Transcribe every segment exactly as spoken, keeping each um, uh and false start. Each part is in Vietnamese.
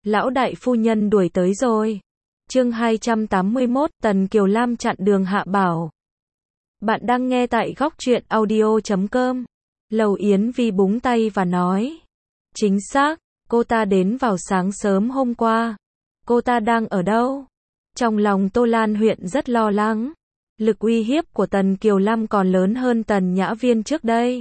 Lão đại phu nhân đuổi tới rồi. Chương hai trăm tám mươi mốt, Tần Kiều Lam chặn đường Hạ Bảo. Bạn đang nghe tại góc truyện audio chấm com. Lầu Yến Vi búng tay và nói. Chính xác, cô ta đến vào sáng sớm hôm qua. Cô ta đang ở đâu? Trong lòng Tô Lan Huyền rất lo lắng. Lực uy hiếp của Tần Kiều Lam còn lớn hơn Tần Nhã Viên trước đây.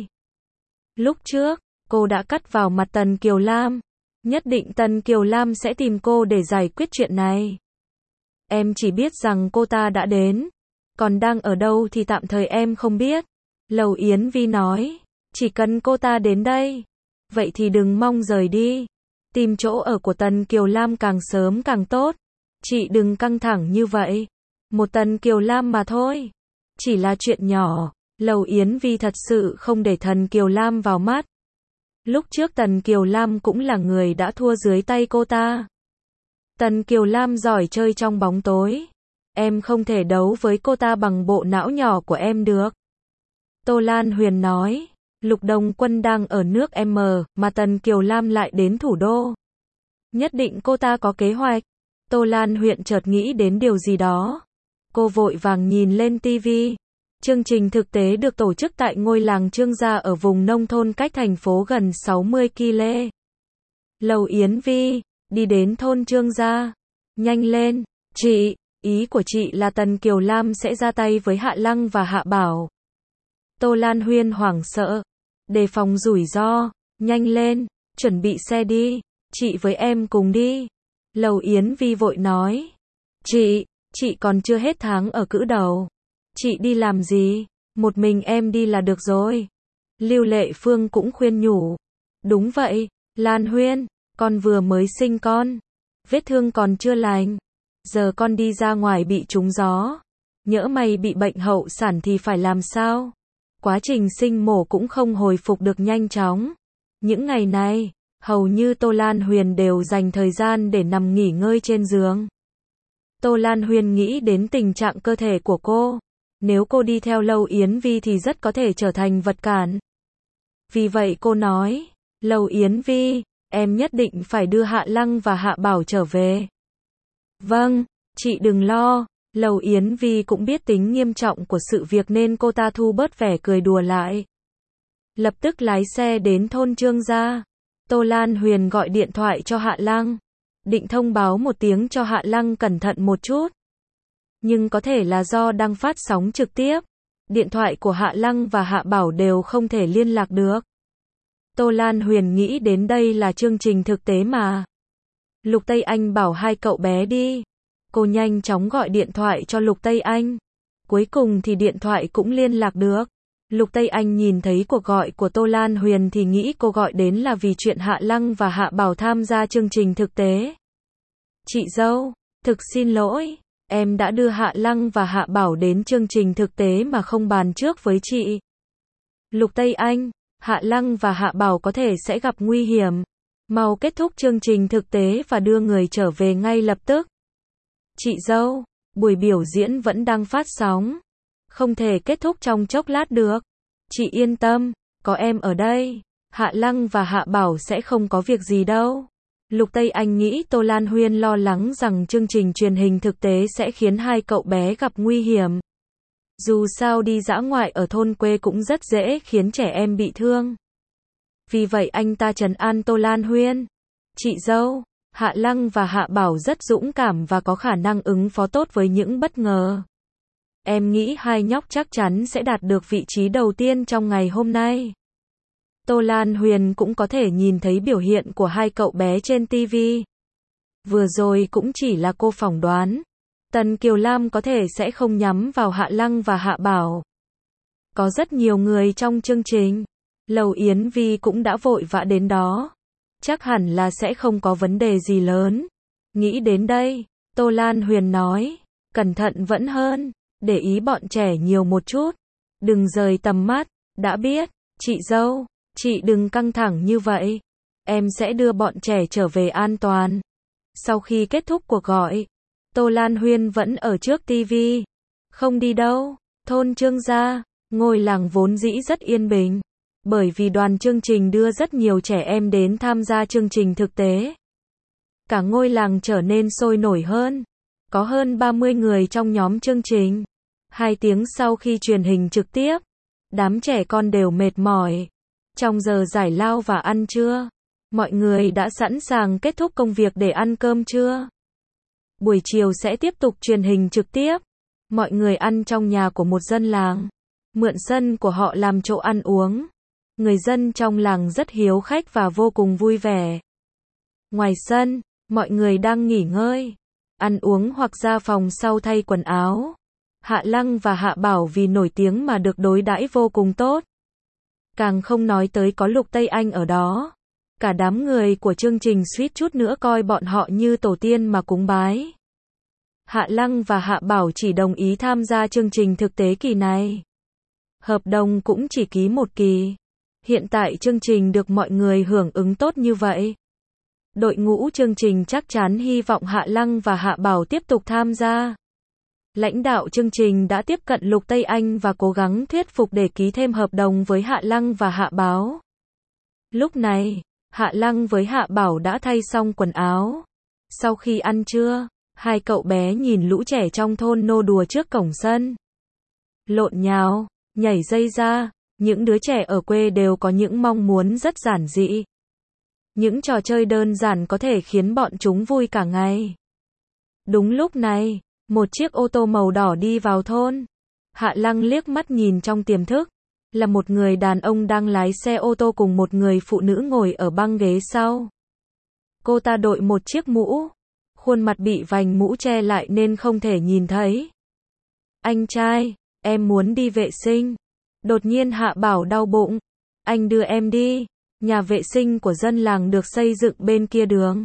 Lúc trước, cô đã cắt vào mặt Tần Kiều Lam. Nhất định Tần Kiều Lam sẽ tìm cô để giải quyết chuyện này. Em chỉ biết rằng cô ta đã đến. Còn đang ở đâu thì tạm thời em không biết. Lầu Yến Vi nói. Chỉ cần cô ta đến đây. Vậy thì đừng mong rời đi. Tìm chỗ ở của Tần Kiều Lam càng sớm càng tốt. Chị đừng căng thẳng như vậy. Một Tần Kiều Lam mà thôi. Chỉ là chuyện nhỏ. Lầu Yến Vi thật sự không để Tần Kiều Lam vào mắt. Lúc trước Tần Kiều Lam cũng là người đã thua dưới tay cô ta. Tần Kiều Lam giỏi chơi trong bóng tối. Em không thể đấu với cô ta bằng bộ não nhỏ của em được. Tô Lan Huyền nói. Lục Đồng Quân đang ở nước M, mà Tần Kiều Lam lại đến thủ đô. Nhất định cô ta có kế hoạch. Tô Lan Huyền chợt nghĩ đến điều gì đó. Cô vội vàng nhìn lên tivi. Chương trình thực tế được tổ chức tại ngôi làng Trương Gia ở vùng nông thôn cách thành phố gần sáu mươi ki lô mét. Lầu Yến Vi, đi đến thôn Trương Gia. Nhanh lên, chị, ý của chị là Tần Kiều Lam sẽ ra tay với Hạ Lăng và Hạ Bảo. Tô Lan Huyền hoảng sợ, đề phòng rủi ro, nhanh lên, chuẩn bị xe đi, chị với em cùng đi. Lầu Yến Vi vội nói, chị, chị còn chưa hết tháng ở cữ đầu. Chị đi làm gì? Một mình em đi là được rồi. Lưu Lệ Phương cũng khuyên nhủ. Đúng vậy, Lan Huyên, con vừa mới sinh con. Vết thương còn chưa lành. Giờ con đi ra ngoài bị trúng gió. Nhỡ may bị bệnh hậu sản thì phải làm sao? Quá trình sinh mổ cũng không hồi phục được nhanh chóng. Những ngày này, hầu như Tô Lan Huyền đều dành thời gian để nằm nghỉ ngơi trên giường. Tô Lan Huyền nghĩ đến tình trạng cơ thể của cô. Nếu cô đi theo Lầu Yến Vi thì rất có thể trở thành vật cản. Vì vậy cô nói, Lầu Yến Vi, em nhất định phải đưa Hạ Lăng và Hạ Bảo trở về. Vâng, chị đừng lo. Lầu Yến Vi cũng biết tính nghiêm trọng của sự việc nên cô ta thu bớt vẻ cười đùa lại. Lập tức lái xe đến thôn Trương Gia. Tô Lan Huyền gọi điện thoại cho Hạ Lăng. Định thông báo một tiếng cho Hạ Lăng cẩn thận một chút. Nhưng có thể là do đang phát sóng trực tiếp. Điện thoại của Hạ Lăng và Hạ Bảo đều không thể liên lạc được. Tô Lan Huyền nghĩ đến đây là chương trình thực tế mà. Lục Tây Anh bảo hai cậu bé đi. Cô nhanh chóng gọi điện thoại cho Lục Tây Anh. Cuối cùng thì điện thoại cũng liên lạc được. Lục Tây Anh nhìn thấy cuộc gọi của Tô Lan Huyền thì nghĩ cô gọi đến là vì chuyện Hạ Lăng và Hạ Bảo tham gia chương trình thực tế. Chị dâu, thực xin lỗi. Em đã đưa Hạ Lăng và Hạ Bảo đến chương trình thực tế mà không bàn trước với chị. Lục Tây Anh, Hạ Lăng và Hạ Bảo có thể sẽ gặp nguy hiểm. Mau kết thúc chương trình thực tế và đưa người trở về ngay lập tức. Chị dâu, buổi biểu diễn vẫn đang phát sóng. Không thể kết thúc trong chốc lát được. Chị yên tâm, có em ở đây. Hạ Lăng và Hạ Bảo sẽ không có việc gì đâu. Lục Tây Anh nghĩ Tô Lan Huyên lo lắng rằng chương trình truyền hình thực tế sẽ khiến hai cậu bé gặp nguy hiểm. Dù sao đi dã ngoại ở thôn quê cũng rất dễ khiến trẻ em bị thương. Vì vậy anh ta trấn an Tô Lan Huyên. Chị dâu, Hạ Lăng và Hạ Bảo rất dũng cảm và có khả năng ứng phó tốt với những bất ngờ. Em nghĩ hai nhóc chắc chắn sẽ đạt được vị trí đầu tiên trong ngày hôm nay. Tô Lan Huyền cũng có thể nhìn thấy biểu hiện của hai cậu bé trên tivi. Vừa rồi cũng chỉ là cô phỏng đoán. Tần Kiều Lam có thể sẽ không nhắm vào Hạ Lăng và Hạ Bảo. Có rất nhiều người trong chương trình. Lầu Yến Vi cũng đã vội vã đến đó. Chắc hẳn là sẽ không có vấn đề gì lớn. Nghĩ đến đây, Tô Lan Huyền nói, cẩn thận vẫn hơn, để ý bọn trẻ nhiều một chút. Đừng rời tầm mắt, đã biết, chị dâu. Chị đừng căng thẳng như vậy. Em sẽ đưa bọn trẻ trở về an toàn. Sau khi kết thúc cuộc gọi, Tô Lan Huyên vẫn ở trước tivi. Không đi đâu. Thôn Trương Gia, ngôi làng vốn dĩ rất yên bình. Bởi vì đoàn chương trình đưa rất nhiều trẻ em đến tham gia chương trình thực tế. Cả ngôi làng trở nên sôi nổi hơn. Có hơn ba mươi người trong nhóm chương trình. Hai tiếng sau khi truyền hình trực tiếp, đám trẻ con đều mệt mỏi. Trong giờ giải lao và ăn trưa, mọi người đã sẵn sàng kết thúc công việc để ăn cơm trưa. Buổi chiều sẽ tiếp tục truyền hình trực tiếp. Mọi người ăn trong nhà của một dân làng, mượn sân của họ làm chỗ ăn uống. Người dân trong làng rất hiếu khách và vô cùng vui vẻ. Ngoài sân, mọi người đang nghỉ ngơi, ăn uống hoặc ra phòng sau thay quần áo. Hạ Lăng và Hạ Bảo vì nổi tiếng mà được đối đãi vô cùng tốt. Càng không nói tới có Lục Tây Anh ở đó. Cả đám người của chương trình suýt chút nữa coi bọn họ như tổ tiên mà cúng bái. Hạ Lăng và Hạ Bảo chỉ đồng ý tham gia chương trình thực tế kỳ này. Hợp đồng cũng chỉ ký một kỳ. Hiện tại chương trình được mọi người hưởng ứng tốt như vậy. Đội ngũ chương trình chắc chắn hy vọng Hạ Lăng và Hạ Bảo tiếp tục tham gia. Lãnh đạo chương trình đã tiếp cận Lục Tây Anh và cố gắng thuyết phục để ký thêm hợp đồng với Hạ Lăng và Hạ Bảo. Lúc này, Hạ Lăng với Hạ Bảo đã thay xong quần áo. Sau khi ăn trưa, hai cậu bé nhìn lũ trẻ trong thôn nô đùa trước cổng sân. Lộn nhào, nhảy dây ra, những đứa trẻ ở quê đều có những mong muốn rất giản dị. Những trò chơi đơn giản có thể khiến bọn chúng vui cả ngày. Đúng lúc này, một chiếc ô tô màu đỏ đi vào thôn. Hạ Lăng liếc mắt nhìn trong tiềm thức. Là một người đàn ông đang lái xe ô tô cùng một người phụ nữ ngồi ở băng ghế sau. Cô ta đội một chiếc mũ. Khuôn mặt bị vành mũ che lại nên không thể nhìn thấy. Anh trai, em muốn đi vệ sinh. Đột nhiên Hạ Bảo đau bụng. Anh đưa em đi. Nhà vệ sinh của dân làng được xây dựng bên kia đường.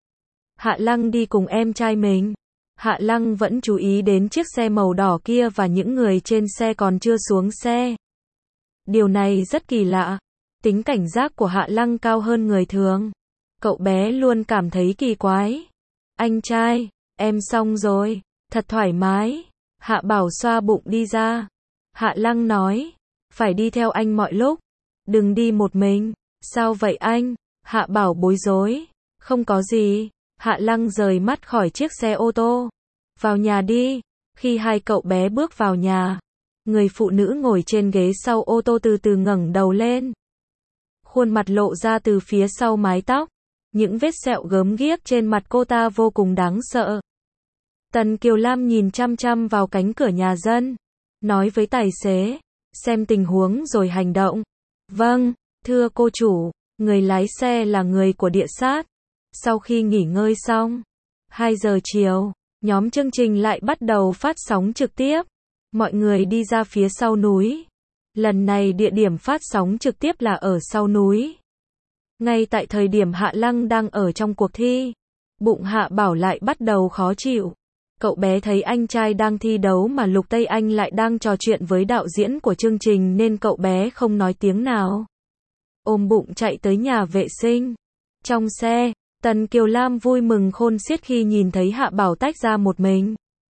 Hạ Lăng đi cùng em trai mình. Hạ Lăng vẫn chú ý đến chiếc xe màu đỏ kia và những người trên xe còn chưa xuống xe. Điều này rất kỳ lạ. Tính cảnh giác của Hạ Lăng cao hơn người thường. Cậu bé luôn cảm thấy kỳ quái. Anh trai, em xong rồi. Thật thoải mái. Hạ Bảo xoa bụng đi ra. Hạ Lăng nói. Phải đi theo anh mọi lúc. Đừng đi một mình. Sao vậy anh? Hạ Bảo bối rối. Không có gì. Hạ Lăng rời mắt khỏi chiếc xe ô tô. Vào nhà đi. Khi hai cậu bé bước vào nhà, người phụ nữ ngồi trên ghế sau ô tô từ từ ngẩng đầu lên. Khuôn mặt lộ ra từ phía sau mái tóc. Những vết sẹo gớm ghiếc trên mặt cô ta vô cùng đáng sợ. Tần Kiều Lam nhìn chăm chăm vào cánh cửa nhà dân. Nói với tài xế. Xem tình huống rồi hành động. Vâng, thưa cô chủ. Người lái xe là người của địa sát. Sau khi nghỉ ngơi xong, hai giờ chiều, nhóm chương trình lại bắt đầu phát sóng trực tiếp. Mọi người đi ra phía sau núi. Lần này địa điểm phát sóng trực tiếp là ở sau núi. Ngay tại thời điểm Hạ Lăng đang ở trong cuộc thi, bụng Hạ Bảo lại bắt đầu khó chịu. Cậu bé thấy anh trai đang thi đấu mà Lục Tây Anh lại đang trò chuyện với đạo diễn của chương trình nên cậu bé không nói tiếng nào. Ôm bụng chạy tới nhà vệ sinh. Trong xe, Tần Kiều Lam vui mừng khôn xiết khi nhìn thấy Hạ Bảo tách ra một mình.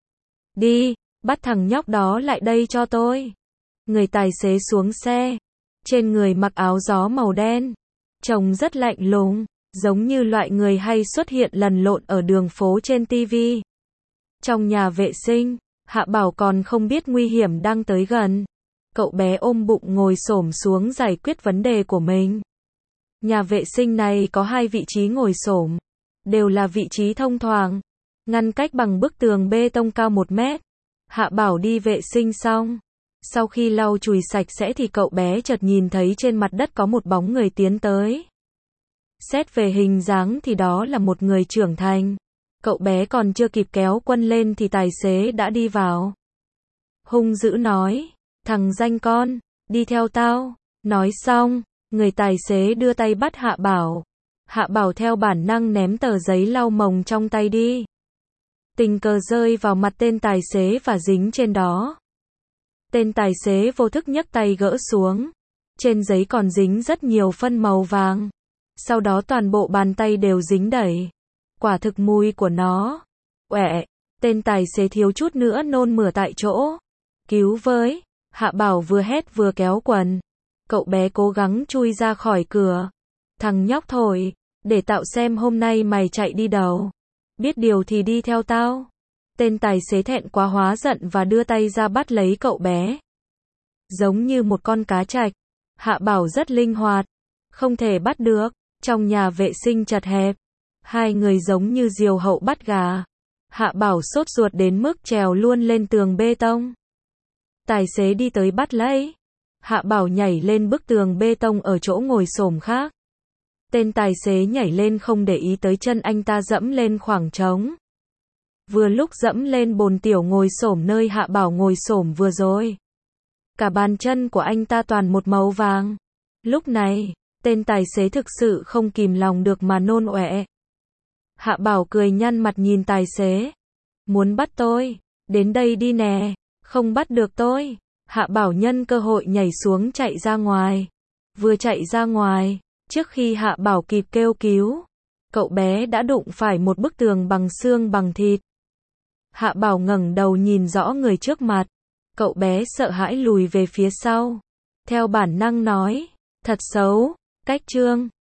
Đi, bắt thằng nhóc đó lại đây cho tôi. Người tài xế xuống xe. Trên người mặc áo gió màu đen. Trông rất lạnh lùng, giống như loại người hay xuất hiện lẩn lộn ở đường phố trên ti vi. Trong nhà vệ sinh, Hạ Bảo còn không biết nguy hiểm đang tới gần. Cậu bé ôm bụng ngồi xổm xuống giải quyết vấn đề của mình. Nhà vệ sinh này có hai vị trí ngồi xổm, đều là vị trí thông thoáng, ngăn cách bằng bức tường bê tông cao một mét. Hạ Bảo đi vệ sinh xong, sau khi lau chùi sạch sẽ thì cậu bé chợt nhìn thấy trên mặt đất có một bóng người tiến tới. Xét về hình dáng thì đó là một người trưởng thành. Cậu bé còn chưa kịp kéo quân lên thì tài xế đã đi vào. Hung dữ nói, thằng danh con, đi theo tao. Nói xong, người tài xế đưa tay bắt Hạ Bảo. Hạ Bảo theo bản năng ném tờ giấy lau mồng trong tay đi. Tình cờ rơi vào mặt tên tài xế và dính trên đó. Tên tài xế vô thức nhấc tay gỡ xuống. Trên giấy còn dính rất nhiều phân màu vàng. Sau đó toàn bộ bàn tay đều dính đầy. Quả thực mùi của nó. Uệ, tên tài xế thiếu chút nữa nôn mửa tại chỗ. Cứu với. Hạ Bảo vừa hét vừa kéo quần. Cậu bé cố gắng chui ra khỏi cửa. Thằng nhóc thổi. Để tạo xem hôm nay mày chạy đi đâu. Biết điều thì đi theo tao. Tên tài xế thẹn quá hóa giận và đưa tay ra bắt lấy cậu bé. Giống như một con cá trạch. Hạ Bảo rất linh hoạt. Không thể bắt được. Trong nhà vệ sinh chật hẹp. Hai người giống như diều hậu bắt gà. Hạ Bảo sốt ruột đến mức trèo luôn lên tường bê tông. Tài xế đi tới bắt lấy. Hạ Bảo nhảy lên bức tường bê tông ở chỗ ngồi xổm khác. Tên tài xế nhảy lên không để ý tới chân anh ta dẫm lên khoảng trống. Vừa lúc dẫm lên bồn tiểu ngồi xổm nơi Hạ Bảo ngồi xổm vừa rồi. Cả bàn chân của anh ta toàn một màu vàng. Lúc này, tên tài xế thực sự không kìm lòng được mà nôn ọe. Hạ Bảo cười nhăn mặt nhìn tài xế. Muốn bắt tôi? Đến đây đi nè. Không bắt được tôi. Hạ Bảo nhân cơ hội nhảy xuống chạy ra ngoài. Vừa chạy ra ngoài, trước khi Hạ Bảo kịp kêu cứu, cậu bé đã đụng phải một bức tường bằng xương bằng thịt. Hạ Bảo ngẩng đầu nhìn rõ người trước mặt. Cậu bé sợ hãi lùi về phía sau. Theo bản năng nói, thật xấu, cách trương.